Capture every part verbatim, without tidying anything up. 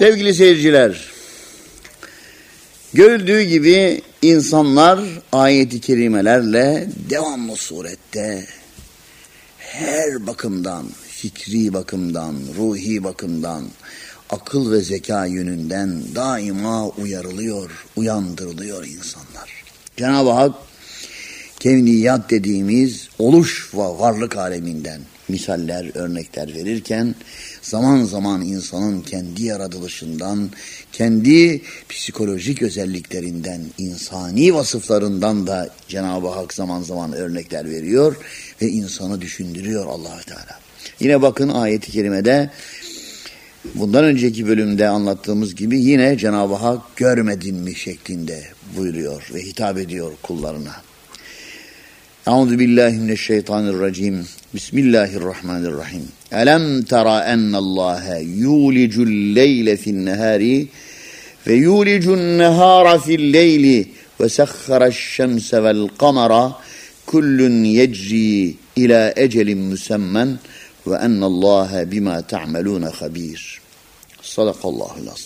Sevgili seyirciler, görüldüğü gibi insanlar ayet-i kerimelerle devamlı surette her bakımdan, fikri bakımdan, ruhi bakımdan, akıl ve zeka yönünden daima uyarılıyor, uyandırılıyor insanlar. Cenab-ı Hak kevniyat dediğimiz oluş ve varlık aleminden misaller, örnekler verirken zaman zaman insanın kendi yaratılışından, kendi psikolojik özelliklerinden, insani vasıflarından da Cenab-ı Hak zaman zaman örnekler veriyor ve insanı düşündürüyor Allah-u Teala. Yine bakın ayet-i kerimede bundan önceki bölümde anlattığımız gibi yine Cenab-ı Hak görmedin mi şeklinde buyuruyor ve hitap ediyor kullarına. Euzu billahi mineşşeytanirracim. Bismillahirrahmanirrahim. Elem tera ennallâhe yulicul leyle fi'n-nehâri ve yulicun nehâra fi'l-leyli ve sehharaş-şemse vel-kamera kullun yecri ila ecelin musemmen ve ennallâhe bima ta'melûne habîr. Sadakallahul azim.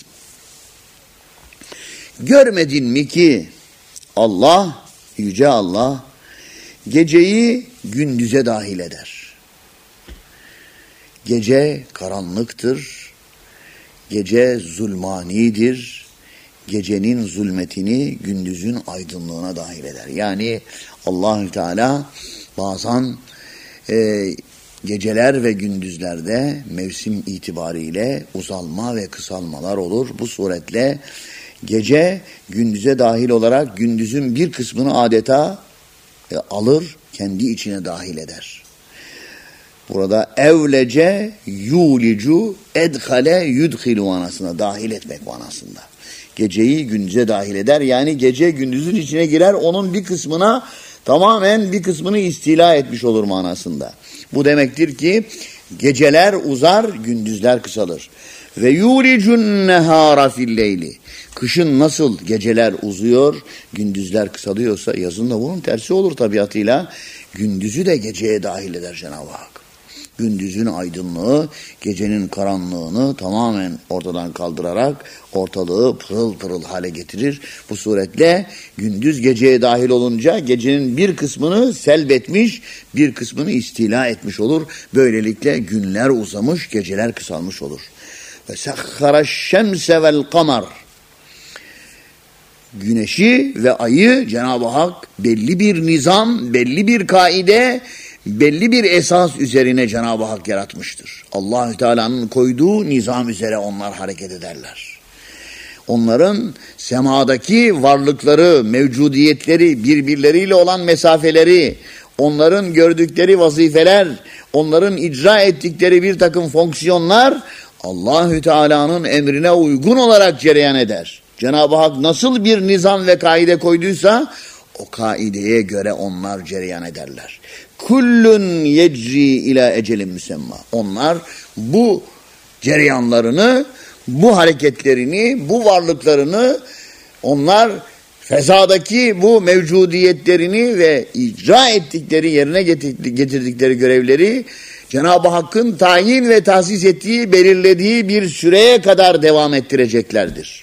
Görmedin mi ki Allah, yüce Allah, geceyi gündüze dahil eder. Gece karanlıktır, gece zulmanidir, gecenin zulmetini gündüzün aydınlığına dahil eder. Yani Allah-u Teala bazen e, geceler ve gündüzlerde mevsim itibariyle uzalma ve kısalmalar olur. Bu suretle gece gündüze dahil olarak gündüzün bir kısmını adeta e, alır, kendi içine dahil eder. Burada evlece yulicu edhale yudhilu manasına, dahil etmek manasında. Geceyi gündüze dahil eder. Yani gece gündüzün içine girer, onun bir kısmına, tamamen bir kısmını istila etmiş olur manasında. Bu demektir ki geceler uzar, gündüzler kısalır. Ve yulicun nehara fil-leyli. Kışın nasıl geceler uzuyor, gündüzler kısalıyorsa yazın da bunun tersi olur tabiatıyla. Gündüzü de geceye dahil eder Cenab-ı Hak. Gündüzün aydınlığı, gecenin karanlığını tamamen ortadan kaldırarak ortalığı pırıl pırıl hale getirir. Bu suretle gündüz geceye dahil olunca gecenin bir kısmını selbetmiş, bir kısmını istila etmiş olur. Böylelikle günler uzamış, geceler kısalmış olur. Ve sehharaş-şemse vel-kamer. Güneşi ve ayı Cenab-ı Hak belli bir nizam, belli bir kaide, belli bir esas üzerine Cenab-ı Hak yaratmıştır. Allah-u Teala'nın koyduğu nizam üzere onlar hareket ederler. Onların semadaki varlıkları, mevcudiyetleri, birbirleriyle olan mesafeleri, onların gördükleri vazifeler, onların icra ettikleri bir takım fonksiyonlar Allah-u Teala'nın emrine uygun olarak cereyan eder. Cenab-ı Hak nasıl bir nizam ve kaide koyduysa o kaideye göre onlar cereyan ederler. Kullun yecri ila ecelin müsemma. Onlar bu cereyanlarını, bu hareketlerini, bu varlıklarını, onlar fezadaki bu mevcudiyetlerini ve icra ettikleri, yerine getirdikleri görevleri Cenab-ı Hakk'ın tayin ve tahsis ettiği, belirlediği bir süreye kadar devam ettireceklerdir.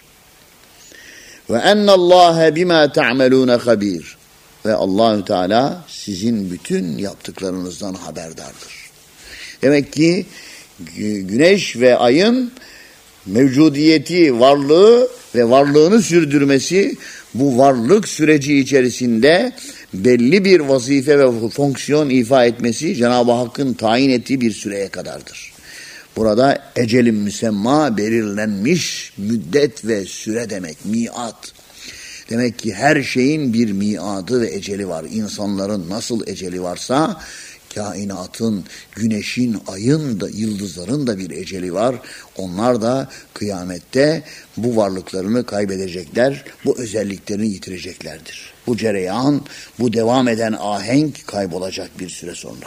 Ve ennallâhe bimâ ta'melûne habîr. Ve Allahü Teala sizin bütün yaptıklarınızdan haberdardır. Demek ki güneş ve ayın mevcudiyeti, varlığı ve varlığını sürdürmesi, bu varlık süreci içerisinde belli bir vazife ve fonksiyon ifa etmesi Cenab-ı Hakk'ın tayin ettiği bir süreye kadardır. Burada ecelin müsemma, belirlenmiş müddet ve süre demek, miat. Demek ki her şeyin bir miadı ve eceli var. İnsanların nasıl eceli varsa kainatın, güneşin, ayın da, yıldızların da bir eceli var. Onlar da kıyamette bu varlıklarını kaybedecekler, bu özelliklerini yitireceklerdir. Bu cereyan, bu devam eden ahenk kaybolacak bir süre sonra.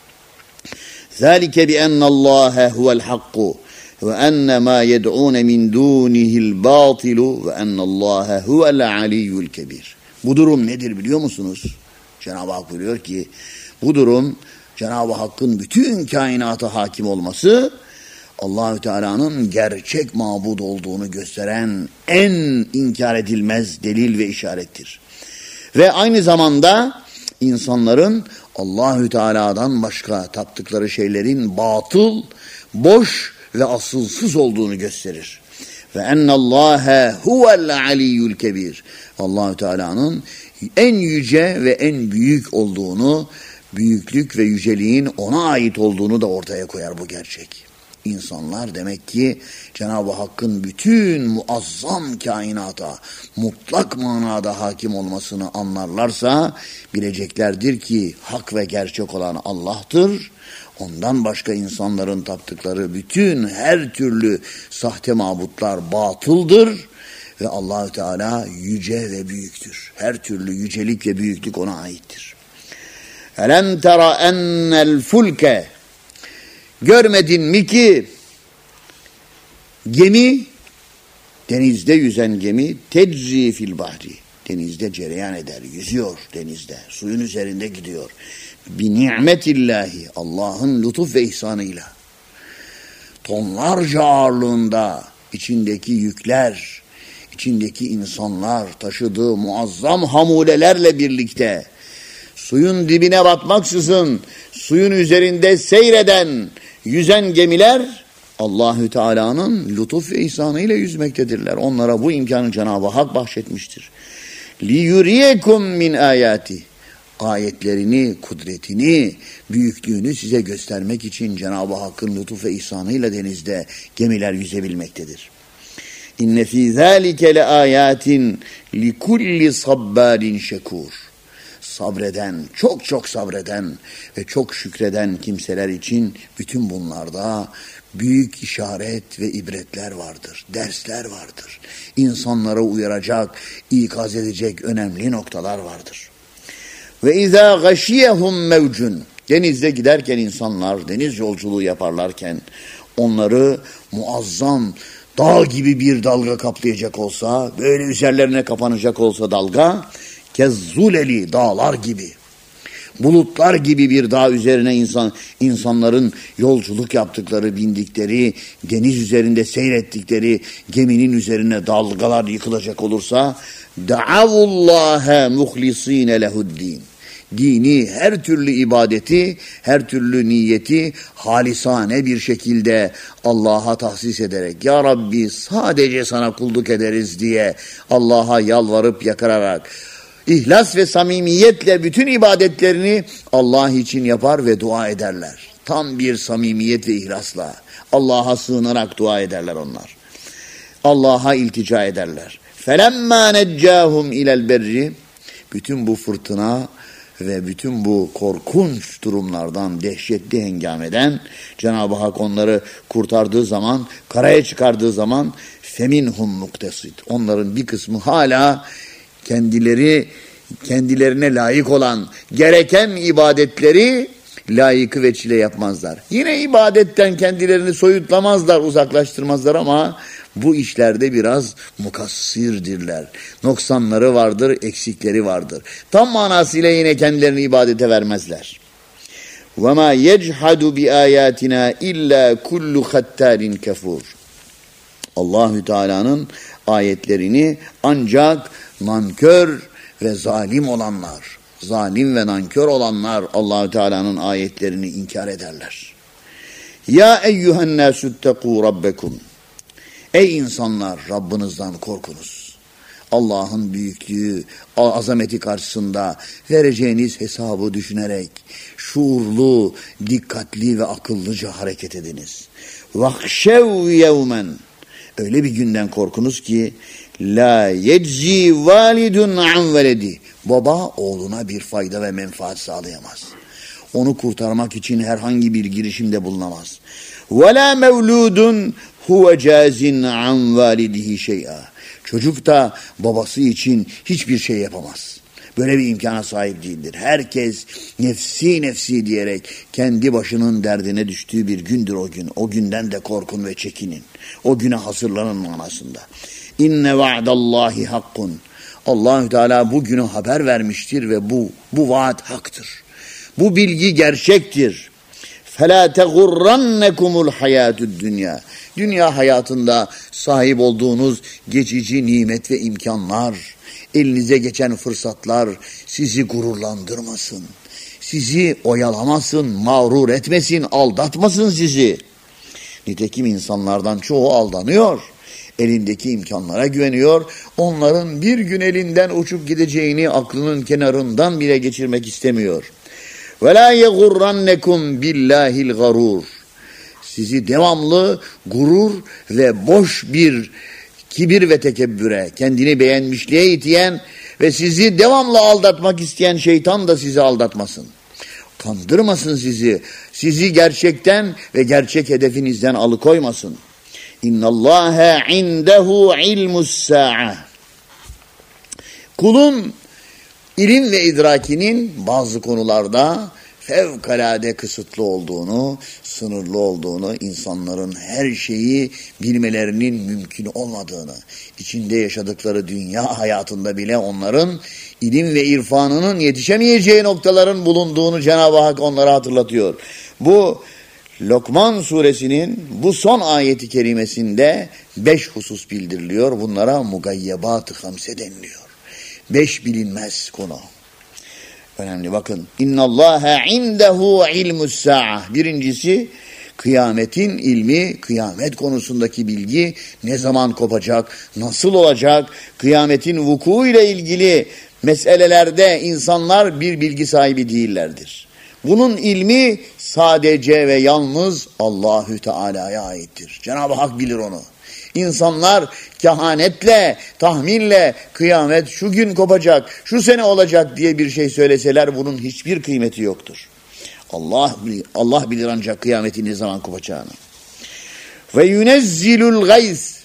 ذَٰلِكَ بِأَنَّ اللّٰهَ هُوَ الْحَقُّ وَاَنَّ مَا يَدْعُونَ مِنْ دُونِهِ الْبَاطِلُ وَاَنَّ اللّٰهَ هُوَ الْعَلِيُّ الْكَبِيرُ. Bu durum nedir biliyor musunuz? Cenab-ı Hak buyuruyor ki, bu durum Cenab-ı Hakk'ın bütün kainata hakim olması, Allahü Teala'nın gerçek mabud olduğunu gösteren en inkar edilmez delil ve işarettir. Ve aynı zamanda insanların Allahü Teala'dan başka taptıkları şeylerin batıl, boş ve asılsız olduğunu gösterir. Ve ennallâhe huvel aliyyul kebir. Allahü Teala'nın en yüce ve en büyük olduğunu, büyüklük ve yüceliğin ona ait olduğunu da ortaya koyar bu gerçek. İnsanlar demek ki Cenab-ı Hakk'ın bütün muazzam kainata mutlak manada hakim olmasını anlarlarsa bileceklerdir ki hak ve gerçek olan Allah'tır. Ondan başka insanların taptıkları bütün her türlü sahte mabutlar batıldır ve Allahü Teala yüce ve büyüktür. Her türlü yücelik ve büyüklük ona aittir. Elem tera ennel fulke, görmedin mi ki gemi, denizde yüzen gemi, tecri fil bahri, denizde cereyan eder, yüzüyor denizde, suyun üzerinde gidiyor. Bi ni'metillahi, Allah'ın lütuf ve ihsanıyla. Tonlarca ağırlığında içindeki yükler, içindeki insanlar taşıdığı muazzam hamulelerle birlikte suyun dibine batmaksızın suyun üzerinde seyreden, yüzen gemiler Allahü Teala'nın lütuf ve ihsanıyla yüzmektedirler. Onlara bu imkanı Cenab-ı Hak bahşetmiştir. Li yuriyekum min ayati, ayetlerini, kudretini, büyüklüğünü size göstermek için Cenab-ı Hakk'ın lütuf ve ihsanıyla denizde gemiler yüzebilmektedir. İnne fî zâlike le âyâtin li kulli sabbârin şekûr. Sabreden, çok çok sabreden ve çok şükreden kimseler için bütün bunlarda büyük işaret ve ibretler vardır, dersler vardır. İnsanlara uyaracak, ikaz edecek önemli noktalar vardır. Ve izâ gâşiyehum mevcun, denizde giderken insanlar, deniz yolculuğu yaparlarken onları muazzam dağ gibi bir dalga kaplayacak olsa, böyle üzerlerine kapanacak olsa dalga, kezzuleli, dağlar gibi, bulutlar gibi bir dağ üzerine insan insanların yolculuk yaptıkları, bindikleri, deniz üzerinde seyrettikleri geminin üzerine dalgalar yıkılacak olursa, da'avullâhe muhlisîne lehuddîn. Dini, her türlü ibadeti, her türlü niyeti halisane bir şekilde Allah'a tahsis ederek, Ya Rabbi sadece sana kulluk ederiz diye Allah'a yalvarıp yakararak, İhlas ve samimiyetle bütün ibadetlerini Allah için yapar ve dua ederler. Tam bir samimiyet ve ihlasla Allah'a sığınarak dua ederler onlar. Allah'a iltica ederler. فَلَمَّا نَجَّاهُمْ اِلَى الْبَرِّ, bütün bu fırtına ve bütün bu korkunç durumlardan, dehşetli hengameden Cenab-ı Hak onları kurtardığı zaman, karaya çıkardığı zaman فَمِنْهُمْ مُقْتَصِدْ, onların bir kısmı hala kendileri kendilerine layık olan gereken ibadetleri layıkı ve çile yapmazlar. Yine ibadetten kendilerini soyutlamazlar, uzaklaştırmazlar ama bu işlerde biraz mukassirdirler. Noksanları vardır, eksikleri vardır. Tam manasıyla yine kendilerini ibadete vermezler. وَمَا يَجْحَدُ بِآيَاتِنَا اِلَّا كُلُّ خَتَّارٍ كَفُورٍ. Allahü Teala'nın ayetlerini ancak nankör ve zalim olanlar, zalim ve nankör olanlar Allahü Teala'nın ayetlerini inkar ederler. Ya eyyühen nâsüttekû rabbekum. Ey insanlar, Rabbinizden korkunuz. Allah'ın büyüklüğü, azameti karşısında vereceğiniz hesabı düşünerek şuurlu, dikkatli ve akıllıca hareket ediniz. Vahşev yevmen. Öyle bir günden korkunuz ki la yeczi validun an veledi. Baba oğluna bir fayda ve menfaat sağlayamaz. Onu kurtarmak için herhangi bir girişimde bulunamaz. Ve la mevludun huve cazin an validihi şey'a. Çocuk da babası için hiçbir şey yapamaz. Böyle bir imkana sahip değildir. Herkes nefsi nefsi diyerek kendi başının derdine düştüğü bir gündür o gün. O günden de korkun ve çekinin. O güne hazırlanın manasında. İnne va'dallahi hakkun. Allahü Teala bu günü haber vermiştir ve bu bu vaat haktır. Bu bilgi gerçektir. فَلَا تَغُرَّنَّكُمُ الْحَيَاتُ الدُّنْيَا. Dünya hayatında sahip olduğunuz geçici nimet ve imkanlar, elinize geçen fırsatlar sizi gururlandırmasın. Sizi oyalamasın, mağrur etmesin, aldatmasın sizi. Nitekim insanlardan çoğu aldanıyor. Elindeki imkanlara güveniyor. Onların bir gün elinden uçup gideceğini aklının kenarından bile geçirmek istemiyor. وَلَا يَغُرَّنَّكُمْ بِاللّٰهِ الْغَرُورِ. Sizi devamlı gurur ve boş bir kibir ve tekebbüre, kendini beğenmişliğe iteyen ve sizi devamlı aldatmak isteyen şeytan da sizi aldatmasın. Kandırmasın sizi. Sizi gerçekten ve gerçek hedefinizden alıkoymasın. İnnallâhe indehu ilmus-sâ'a. Kulun ilim ve idrakinin bazı konularda fevkalade kısıtlı olduğunu, sınırlı olduğunu, insanların her şeyi bilmelerinin mümkün olmadığını, içinde yaşadıkları dünya hayatında bile onların ilim ve irfanının yetişemeyeceği noktaların bulunduğunu Cenab-ı Hak onlara hatırlatıyor. Bu Lokman suresinin bu son ayeti kerimesinde beş husus bildiriliyor. Bunlara mugayyebat-ı hamse deniliyor. Beş bilinmez konu. Önemli bakın. İnnallâhe indehu ilmus-sâ'a. Birincisi kıyametin ilmi, kıyamet konusundaki bilgi, ne zaman kopacak, nasıl olacak, kıyametin vuku ile ilgili meselelerde insanlar bir bilgi sahibi değillerdir. Bunun ilmi sadece ve yalnız Allahü Teala'ya aittir. Cenab-ı Hak bilir onu. İnsanlar kehanetle, tahminle kıyamet şu gün kopacak, şu sene olacak diye bir şey söyleseler bunun hiçbir kıymeti yoktur. Allah bilir, Allah bilir ancak kıyametin ne zaman kopacağını. Ve yunezzilul gayz.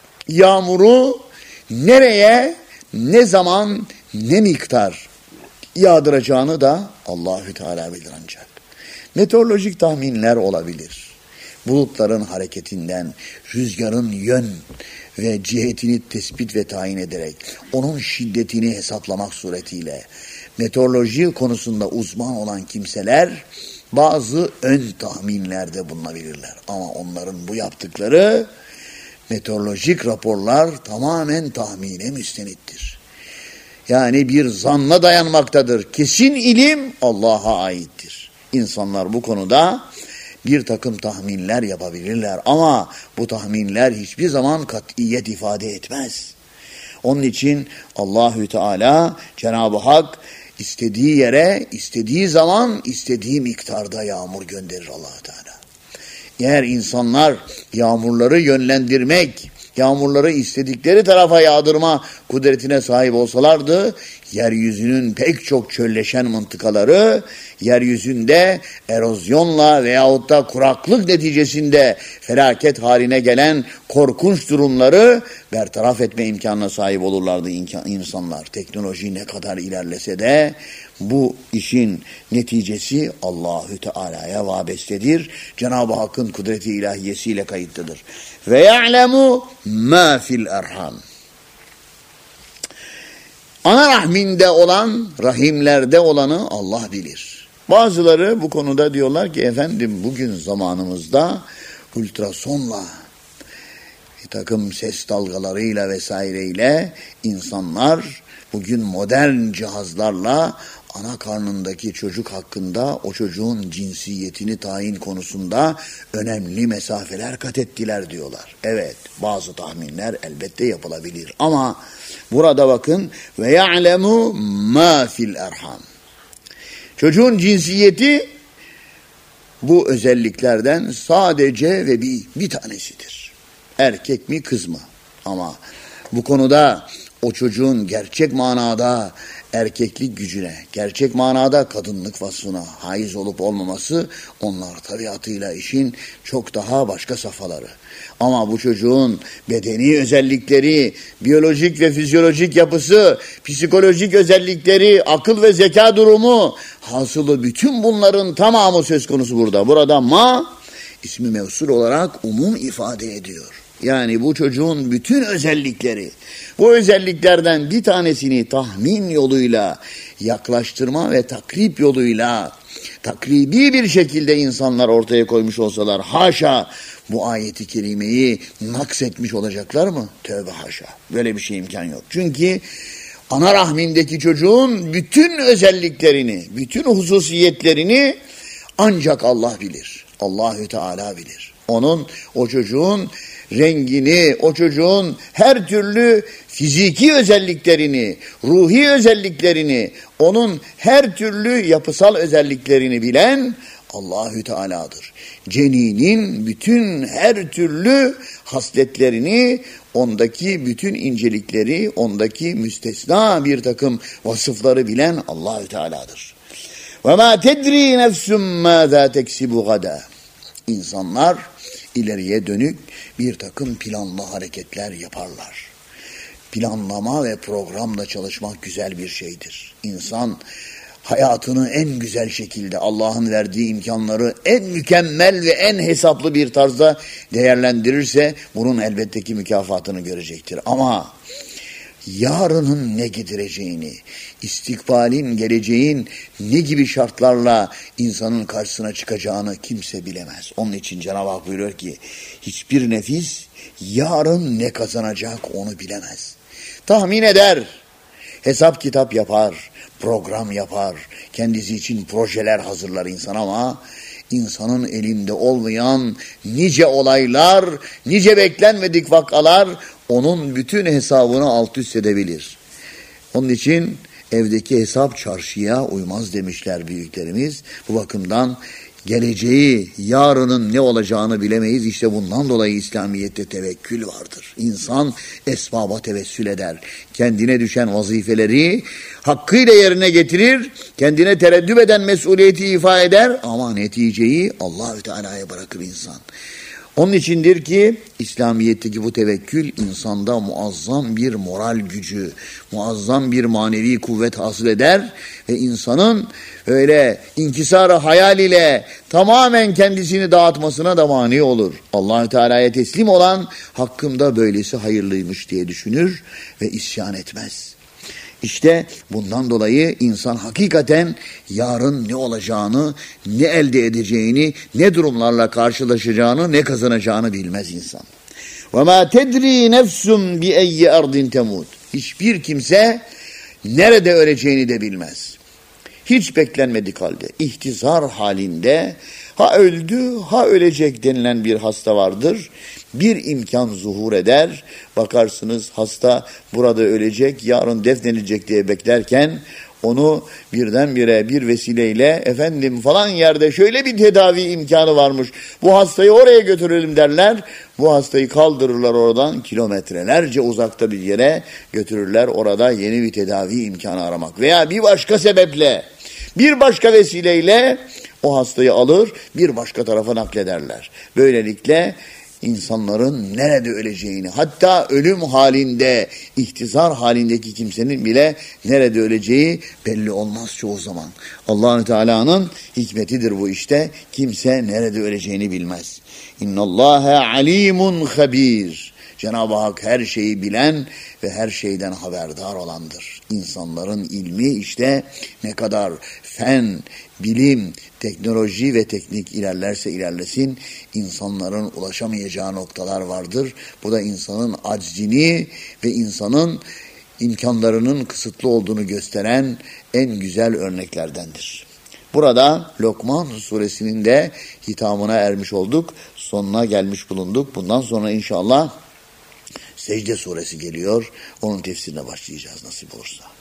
Yağmuru nereye, ne zaman, ne miktar yağdıracağını da Allahü Teala bilir ancak. Meteorolojik tahminler olabilir. Bulutların hareketinden, rüzgarın yön ve cihetini tespit ve tayin ederek, onun şiddetini hesaplamak suretiyle, meteoroloji konusunda uzman olan kimseler bazı ön tahminlerde bulunabilirler. Ama onların bu yaptıkları meteorolojik raporlar tamamen tahmine müstenittir. Yani bir zanna dayanmaktadır. Kesin ilim Allah'a aittir. İnsanlar bu konuda bir takım tahminler yapabilirler ama bu tahminler hiçbir zaman kat'iyet ifade etmez. Onun için Allahü Teala, Cenab-ı Hak istediği yere, istediği zaman, istediği miktarda yağmur gönderir Allah Teala. Eğer insanlar yağmurları yönlendirmek, yağmurları istedikleri tarafa yağdırma kudretine sahip olsalardı, yeryüzünün pek çok çölleşen mıntıkaları, yeryüzünde erozyonla veyahut da kuraklık neticesinde felaket haline gelen korkunç durumları bertaraf etme imkanına sahip olurlardı insanlar. Teknoloji ne kadar ilerlese de bu işin neticesi Allahü Teala'ya vabestedir. Cenab-ı Hakk'ın kudreti ilahiyesiyle kayıtlıdır. Ve ya'lemu ma fil erham. Ana rahminde olan, rahimlerde olanı Allah bilir. Bazıları bu konuda diyorlar ki efendim bugün zamanımızda ultrasonla, bir takım ses dalgalarıyla vesaireyle insanlar bugün modern cihazlarla ana karnındaki çocuk hakkında o çocuğun cinsiyetini tayin konusunda önemli mesafeler kat ettiler diyorlar. Evet, bazı tahminler elbette yapılabilir ama burada bakın ve ya'lemu ma fil erham. Çocuğun cinsiyeti bu özelliklerden sadece ve bir, bir tanesidir. Erkek mi kız mı? Ama bu konuda o çocuğun gerçek manada erkeklik gücüne, gerçek manada kadınlık vasfına haiz olup olmaması onlar tabiatıyla işin çok daha başka safhaları. Ama bu çocuğun bedeni özellikleri, biyolojik ve fizyolojik yapısı, psikolojik özellikleri, akıl ve zeka durumu, hasılı bütün bunların tamamı söz konusu burada. Burada ma ismi mevsul olarak umum ifade ediyor. Yani bu çocuğun bütün özellikleri, bu özelliklerden bir tanesini tahmin yoluyla, yaklaştırma ve takrip yoluyla takribi bir şekilde insanlar ortaya koymuş olsalar haşa bu ayeti kerimeyi naksetmiş olacaklar mı? Tövbe haşa. Böyle bir şey imkan yok. Çünkü ana rahmindeki çocuğun bütün özelliklerini, bütün hususiyetlerini ancak Allah bilir. Allahü Teala bilir. Onun, o çocuğun rengini, o çocuğun her türlü fiziki özelliklerini, ruhi özelliklerini, onun her türlü yapısal özelliklerini bilen Allahü Teala'dır. Ceninin bütün her türlü hasletlerini, ondaki bütün incelikleri, ondaki müstesna bir takım vasıfları bilen Allahü Teala'dır. Ve ma tedri nefsum maza teksibu gada. İnsanlar ileriye dönük bir takım planlı hareketler yaparlar. Planlama ve programla çalışmak güzel bir şeydir. İnsan hayatını en güzel şekilde Allah'ın verdiği imkanları en mükemmel ve en hesaplı bir tarzda değerlendirirse bunun elbette ki mükafatını görecektir. Ama yarının ne getireceğini, istikbalin, geleceğin ne gibi şartlarla insanın karşısına çıkacağını kimse bilemez. Onun için Cenab-ı Hak buyuruyor ki hiçbir nefis yarın ne kazanacak onu bilemez. Tahmin eder, hesap kitap yapar, program yapar, kendisi için projeler hazırlar insan ama insanın elinde olmayan nice olaylar, nice beklenmedik vakalar onun bütün hesabını alt üst edebilir. Onun için evdeki hesap çarşıya uymaz demişler büyüklerimiz. Bu bakımdan geleceği, yarının ne olacağını bilemeyiz. İşte bundan dolayı İslamiyet'te tevekkül vardır. İnsan esbaba tevessül eder. Kendine düşen vazifeleri hakkıyla yerine getirir. Kendine tereddüt eden mesuliyeti ifa eder. Ama neticeyi Allahü Teala'ya bırakır insan. Onun içindir ki İslamiyet'teki bu tevekkül insanda muazzam bir moral gücü, muazzam bir manevi kuvvet hasıl eder ve insanın öyle inkisarı hayal ile tamamen kendisini dağıtmasına da mani olur. Allahü Teala'ya teslim olan hakkımda böylesi hayırlıymış diye düşünür ve isyan etmez. İşte bundan dolayı insan hakikaten yarın ne olacağını, ne elde edeceğini, ne durumlarla karşılaşacağını, ne kazanacağını bilmez insan. وَمَا تَدْرِي نَفْسٌ بِأَيِّ اَرْضٍ تَمُوتُ. Hiçbir kimse nerede öleceğini de bilmez. Hiç beklenmedik halde, ihtizar halinde ha öldü ha ölecek denilen bir hasta vardır. Bir imkan zuhur eder. Bakarsınız hasta burada ölecek, yarın defnedilecek diye beklerken onu birdenbire bir vesileyle efendim falan yerde şöyle bir tedavi imkanı varmış. Bu hastayı oraya götürelim derler. Bu hastayı kaldırırlar oradan kilometrelerce uzakta bir yere götürürler. Orada yeni bir tedavi imkanı aramak veya bir başka sebeple bir başka vesileyle o hastayı alır bir başka tarafa naklederler. Böylelikle İnsanların nerede öleceğini, hatta ölüm halinde, ihtizar halindeki kimsenin bile nerede öleceği belli olmaz çoğu zaman. Allah-u Teala'nın hikmetidir bu işte. Kimse nerede öleceğini bilmez. İnnallâhe alimun habir. Cenab-ı Hak her şeyi bilen ve her şeyden haberdar olandır. İnsanların ilmi işte ne kadar fen, bilim, teknoloji ve teknik ilerlerse ilerlesin insanların ulaşamayacağı noktalar vardır. Bu da insanın aczini ve insanın imkanlarının kısıtlı olduğunu gösteren en güzel örneklerdendir. Burada Lokman suresinin de hitamına ermiş olduk. Sonuna gelmiş bulunduk. Bundan sonra inşallah Secde suresi geliyor. Onun tefsirine başlayacağız nasip olursa.